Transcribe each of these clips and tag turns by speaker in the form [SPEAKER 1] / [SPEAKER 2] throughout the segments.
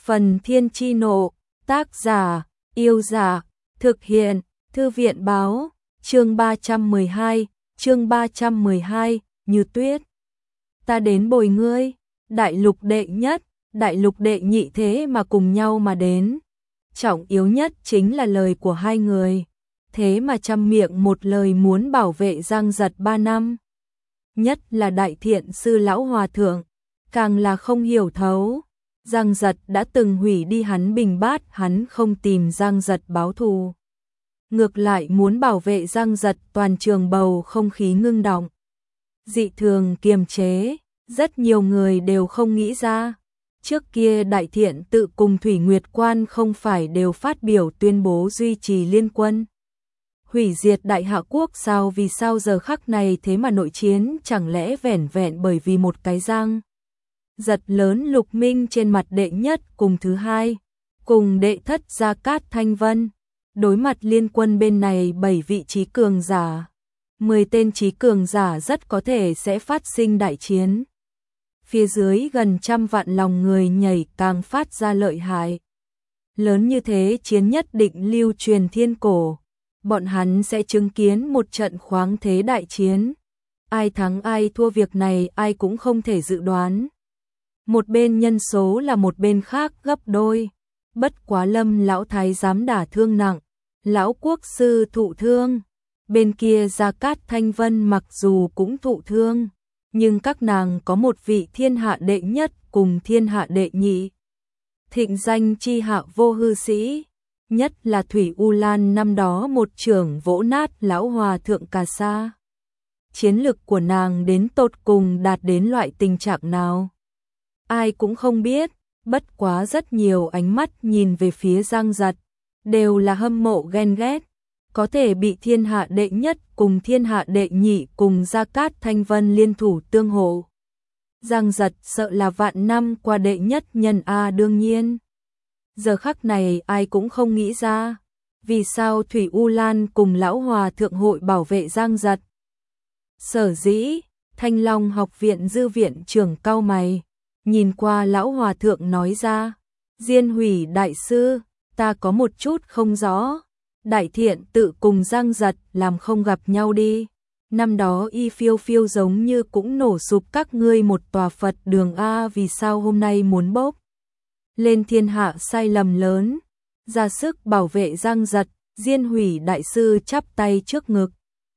[SPEAKER 1] Phần Thiên Chi Nộ, tác giả, Yêu Giả, thực hiện, Thư viện Báo, chương 312, Như Tuyết. Ta đến bồi ngươi, đại lục đệ nhất, đại lục đệ nhị thế mà cùng nhau mà đến. Trọng yếu nhất chính là lời của hai người, thế mà trăm miệng một lời muốn bảo vệ Giang Giật 3 năm. Nhất là đại thiện sư lão hòa thượng, càng là không hiểu thấu. Giang Giật đã từng hủy đi hắn bình bát, hắn không tìm Giang Giật báo thù. Ngược lại muốn bảo vệ Giang Giật, toàn trường bầu không khí ngưng động. Dị thường kiềm chế, rất nhiều người đều không nghĩ ra. Trước kia Đại Thiện Tự cùng Thủy Nguyệt Quan không phải đều phát biểu tuyên bố duy trì liên quân. Hủy diệt Đại Hạ Quốc sao, vì sao giờ khắc này thế mà nội chiến, chẳng lẽ vẻn vẹn bởi vì một cái Giang Giật lớn lục minh trên mặt đệ nhất cùng thứ hai, cùng đệ thất Gia Cát Thanh Vân. Đối mặt liên quân bên này 7 vị trí cường giả, 10 tên trí cường giả rất có thể sẽ phát sinh đại chiến. Phía dưới gần 100 vạn lòng người nhảy càng phát ra lợi hại. Lớn như thế chiến nhất định lưu truyền thiên cổ. Bọn hắn sẽ chứng kiến một trận khoáng thế đại chiến. Ai thắng ai thua việc này ai cũng không thể dự đoán. Một bên nhân số là một bên khác gấp đôi. Bất quá Lâm lão thái giám đả thương nặng, lão quốc sư thụ thương. Bên kia Gia Cát Thanh Vân mặc dù cũng thụ thương, nhưng các nàng có một vị thiên hạ đệ nhất cùng thiên hạ đệ nhị. Thịnh danh chi hạ vô hư sĩ, nhất là Thủy U Lan năm đó một trưởng vỗ nát lão hòa thượng Cà Sa. Chiến lực của nàng đến tột cùng đạt đến loại tình trạng nào? Ai cũng không biết, bất quá rất nhiều ánh mắt nhìn về phía Giang Giật, đều là hâm mộ ghen ghét. Có thể bị thiên hạ đệ nhất cùng thiên hạ đệ nhị cùng Gia Cát Thanh Vân liên thủ tương hộ. Giang Giật sợ là vạn năm qua đệ nhất nhân A. Đương nhiên, giờ khắc này ai cũng không nghĩ ra, vì sao Thủy U Lan cùng lão hòa thượng hội bảo vệ Giang Giật. Sở dĩ, Thanh Long học viện dư viện trưởng cau mày, nhìn qua lão hòa thượng nói ra, Diên Hủy đại sư, ta có một chút không rõ. Đại Thiện Tự cùng Giang Giật làm không gặp nhau đi. Năm đó y phiêu phiêu giống như cũng nổ sụp các ngươi một tòa Phật đường A, vì sao hôm nay muốn bốc lên thiên hạ sai lầm lớn, ra sức bảo vệ Giang Giật. Diên Hủy đại sư chắp tay trước ngực,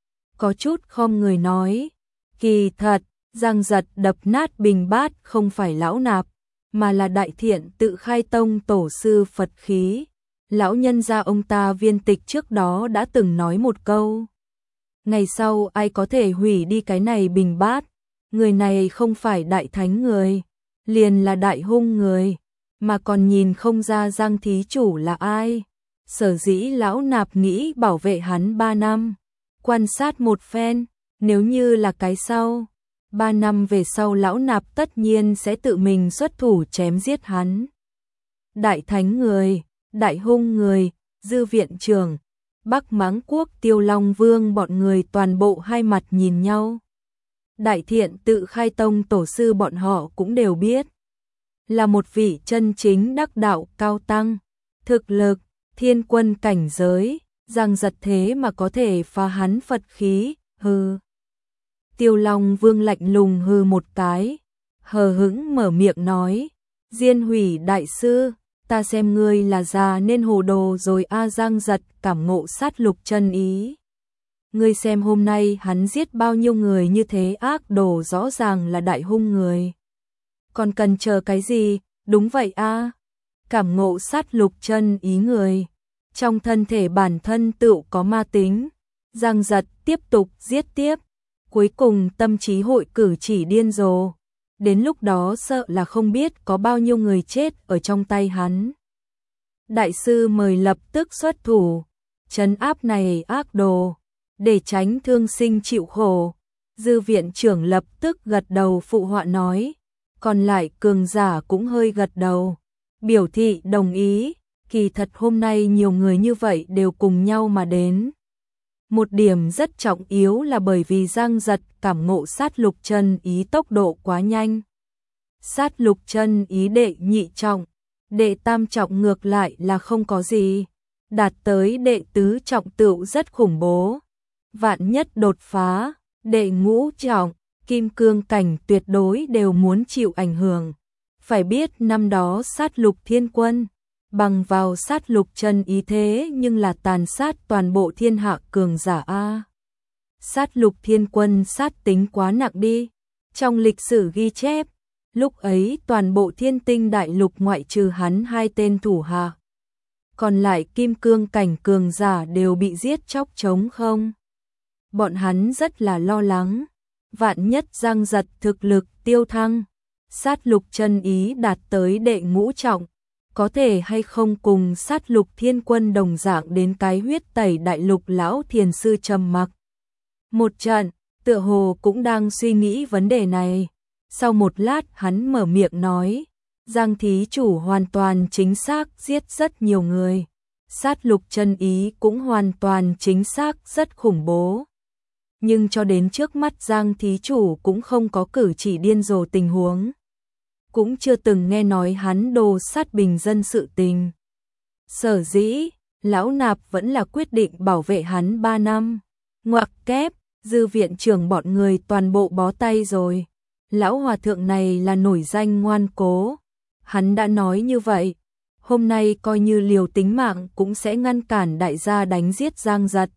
[SPEAKER 1] có chút khom người nói, kỳ thật, Giang Giật đập nát bình bát không phải lão nạp, mà là Đại Thiện Tự khai tông tổ sư Phật khí. Lão nhân gia ông ta viên tịch trước đó đã từng nói một câu. Ngày sau ai có thể hủy đi cái này bình bát, người này không phải đại thánh người, liền là đại hung người, mà còn nhìn không ra Giang thí chủ là ai. Sở dĩ lão nạp nghĩ bảo vệ hắn 3 năm, quan sát một phen, nếu như là cái sau, 3 năm về sau lão nạp tất nhiên sẽ tự mình xuất thủ chém giết hắn. Đại thánh người, đại hung người, dư viện trưởng, Bắc Mãng Quốc Tiêu Long Vương bọn người toàn bộ hai mặt nhìn nhau. Đại Thiện Tự khai tông tổ sư bọn họ cũng đều biết, là một vị chân chính đắc đạo cao tăng, thực lực, thiên quân cảnh giới, Giang Giật thế mà có thể phá hắn Phật khí, hừ. Tiêu Long Vương lạnh lùng hừ một cái, hờ hững mở miệng nói, Diên Hủy đại sư, ta xem ngươi là già nên hồ đồ rồi a. Giang Giật cảm ngộ sát lục chân ý. Ngươi xem hôm nay hắn giết bao nhiêu người như thế, ác đồ rõ ràng là đại hung người. Còn cần chờ cái gì? Đúng vậy a. Cảm ngộ sát lục chân ý người, trong thân thể bản thân tựu có ma tính. Giang Giật tiếp tục giết tiếp, cuối cùng tâm trí hội cử chỉ điên rồ. Đến lúc đó sợ là không biết có bao nhiêu người chết ở trong tay hắn. Đại sư mời lập tức xuất thủ, trấn áp này ác đồ, để tránh thương sinh chịu khổ. Dư viện trưởng lập tức gật đầu phụ họa nói, còn lại cường giả cũng hơi gật đầu, biểu thị đồng ý. Kỳ thật hôm nay nhiều người như vậy đều cùng nhau mà đến. Một điểm rất trọng yếu là bởi vì Giang Giật cảm ngộ sát lục chân ý tốc độ quá nhanh. Sát lục chân ý đệ nhị trọng, Đệ tam trọng ngược lại là không có gì, đạt tới đệ tứ trọng tựu rất khủng bố. Vạn nhất đột phá, đệ ngũ trọng, kim cương cảnh tuyệt đối đều muốn chịu ảnh hưởng. Phải biết năm đó sát lục thiên quân, bằng vào sát lục chân ý thế nhưng là tàn sát toàn bộ thiên hạ cường giả a. Sát lục thiên quân sát tính quá nặng đi. Trong lịch sử ghi chép, lúc ấy toàn bộ thiên tinh đại lục ngoại trừ hắn 2 tên thủ hạ, còn lại kim cương cảnh cường giả đều bị giết chóc trống không. Bọn hắn rất là lo lắng, vạn nhất Giang Giật thực lực tiêu thăng, sát lục chân ý đạt tới đệ ngũ trọng, có thể hay không cùng sát lục thiên quân đồng dạng đến cái huyết tẩy đại lục. Lão thiền sư trầm mặc một trận, tựa hồ cũng đang suy nghĩ vấn đề này. Sau một lát hắn mở miệng nói, Giang thí chủ hoàn toàn chính xác giết rất nhiều người, sát lục chân ý cũng hoàn toàn chính xác rất khủng bố. Nhưng cho đến trước mắt Giang thí chủ cũng không có cử chỉ điên rồ tình huống, cũng chưa từng nghe nói hắn đồ sát bình dân sự tình. Sở dĩ, lão nạp vẫn là quyết định bảo vệ hắn 3 năm. Ngoặc kép, Dư viện trưởng bọn người toàn bộ bó tay rồi. Lão hòa thượng này là nổi danh ngoan cố. Hắn đã nói như vậy, hôm nay coi như liều tính mạng cũng sẽ ngăn cản đại gia đánh giết Giang Giật.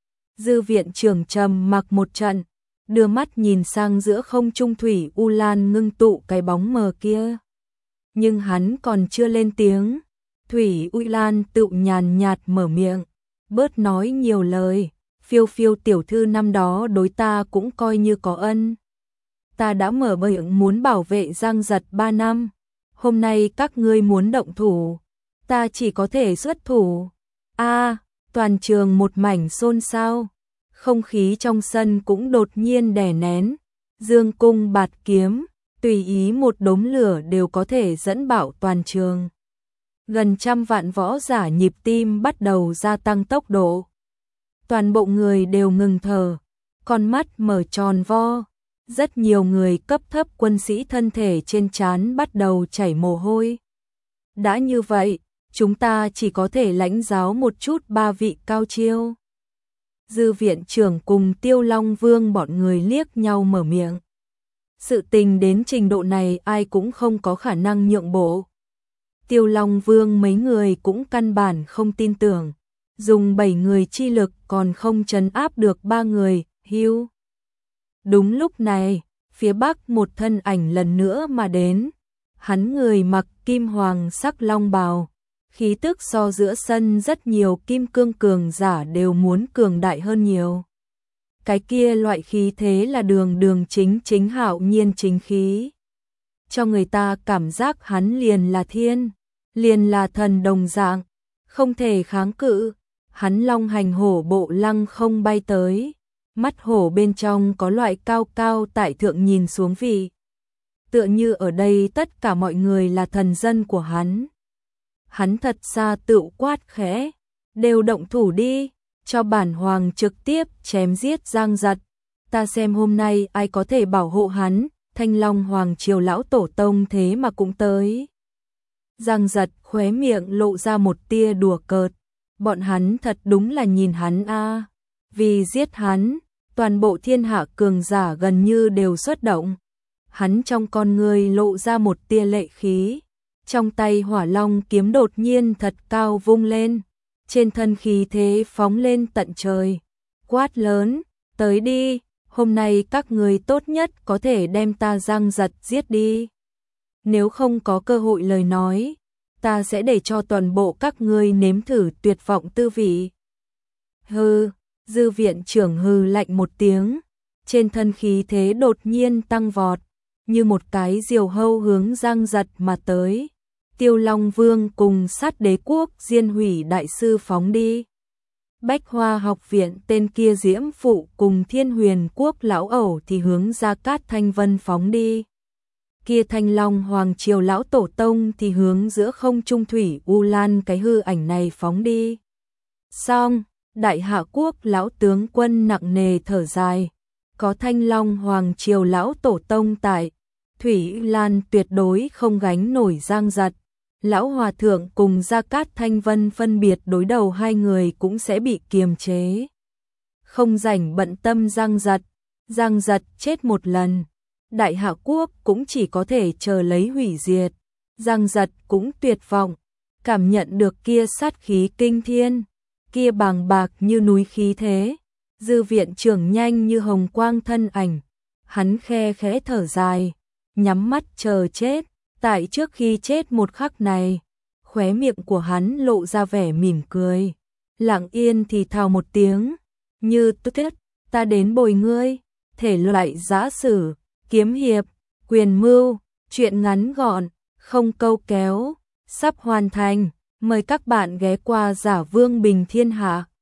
[SPEAKER 1] Dư viện trưởng trầm mặc một trận, đưa mắt nhìn sang giữa không trung Thủy U Lan ngưng tụ cái bóng mờ kia. Nhưng hắn còn chưa lên tiếng, Thủy U Lan tự nhàn nhạt mở miệng, bớt nói nhiều lời, phiêu phiêu tiểu thư năm đó đối ta cũng coi như có ân. Ta đã mở miệng muốn bảo vệ Giang Giật 3 năm, hôm nay các ngươi muốn động thủ, ta chỉ có thể xuất thủ. Toàn trường một mảnh xôn xao, không khí trong sân cũng đột nhiên đè nén, dương cung bạt kiếm, tùy ý một đốm lửa đều có thể dẫn bạo toàn trường. Gần 100 vạn võ giả nhịp tim bắt đầu gia tăng tốc độ. Toàn bộ người đều ngừng thở, con mắt mở tròn vo, rất nhiều người cấp thấp quân sĩ thân thể trên trán bắt đầu chảy mồ hôi. Đã như vậy, chúng ta chỉ có thể lãnh giáo một chút 3 vị cao chiêu. Dư viện trưởng cùng Tiêu Long Vương bọn người liếc nhau mở miệng. Sự tình đến trình độ này ai cũng không có khả năng nhượng bộ. Tiêu Long Vương mấy người cũng căn bản không tin tưởng, dùng 7 người chi lực còn không trấn áp được 3 người, hưu. Đúng lúc này, phía bắc một thân ảnh lần nữa mà đến, hắn người mặc kim hoàng sắc long bào, khí tức so giữa sân rất nhiều kim cương cường giả đều muốn cường đại hơn nhiều. Cái kia loại khí thế là đường đường chính chính hạo nhiên chính khí. Cho người ta cảm giác hắn liền là thiên, liền là thần đồng dạng, không thể kháng cự. Hắn long hành hổ bộ lăng không bay tới, mắt hổ bên trong có loại cao cao tại thượng nhìn xuống vị. Tựa như ở đây tất cả mọi người là thần dân của hắn. Hắn thật xa tự quát khẽ, đều động thủ đi, cho bản hoàng trực tiếp chém giết Giang Giật. Ta xem hôm nay ai có thể bảo hộ hắn, Thanh Long Hoàng Triều lão tổ tông thế mà cũng tới. Giang Giật khóe miệng lộ ra một tia đùa cợt, bọn hắn thật đúng là nhìn hắn a, vì giết hắn, toàn bộ thiên hạ cường giả gần như đều xuất động. Hắn trong con người lộ ra một tia lệ khí, trong tay hỏa long kiếm đột nhiên thật cao vung lên, trên thân khí thế phóng lên tận trời, quát lớn, tới đi, hôm nay các người tốt nhất có thể đem ta Giang Giật giết đi. Nếu không có cơ hội lời nói, ta sẽ để cho toàn bộ các ngươi nếm thử tuyệt vọng tư vị. Hừ, Dư viện trưởng hừ lạnh một tiếng, trên thân khí thế đột nhiên tăng vọt, như một cái diều hâu hướng Giang Giật mà tới. Tiêu Long Vương cùng Sát Đế Quốc Diên Hủy đại sư phóng đi. Bách Hoa học viện tên kia Diễm Phụ cùng Thiên Huyền Quốc lão ẩu thì hướng Gia Cát Thanh Vân phóng đi. Kia Thanh Long Hoàng Triều lão tổ tông thì hướng giữa không trung Thủy U Lan cái hư ảnh này phóng đi. Xong, Đại Hạ Quốc lão tướng quân nặng nề thở dài, có Thanh Long Hoàng Triều lão tổ tông tại, Thủy U Lan tuyệt đối không gánh nổi Giang Giật. Lão Hòa Thượng cùng Gia Cát Thanh Vân phân biệt đối đầu hai người cũng sẽ bị kiềm chế. Không rảnh bận tâm Giang Giật chết một lần. Đại Hạ Quốc cũng chỉ có thể chờ lấy hủy diệt. Giang Giật cũng tuyệt vọng, cảm nhận được kia sát khí kinh thiên, kia bàng bạc như núi khí thế. Dư viện trưởng nhanh như hồng quang thân ảnh, hắn khe khẽ thở dài, nhắm mắt chờ chết. Tại trước khi chết một khắc này, khóe miệng của hắn lộ ra vẻ mỉm cười, lặng yên thì thào một tiếng, như tuyết, ta đến bồi ngươi. Thể loại giã sử, kiếm hiệp, quyền mưu, truyện ngắn gọn, không câu kéo, sắp hoàn thành. Mời các bạn ghé qua Giả Vương Bình Thiên Hạ.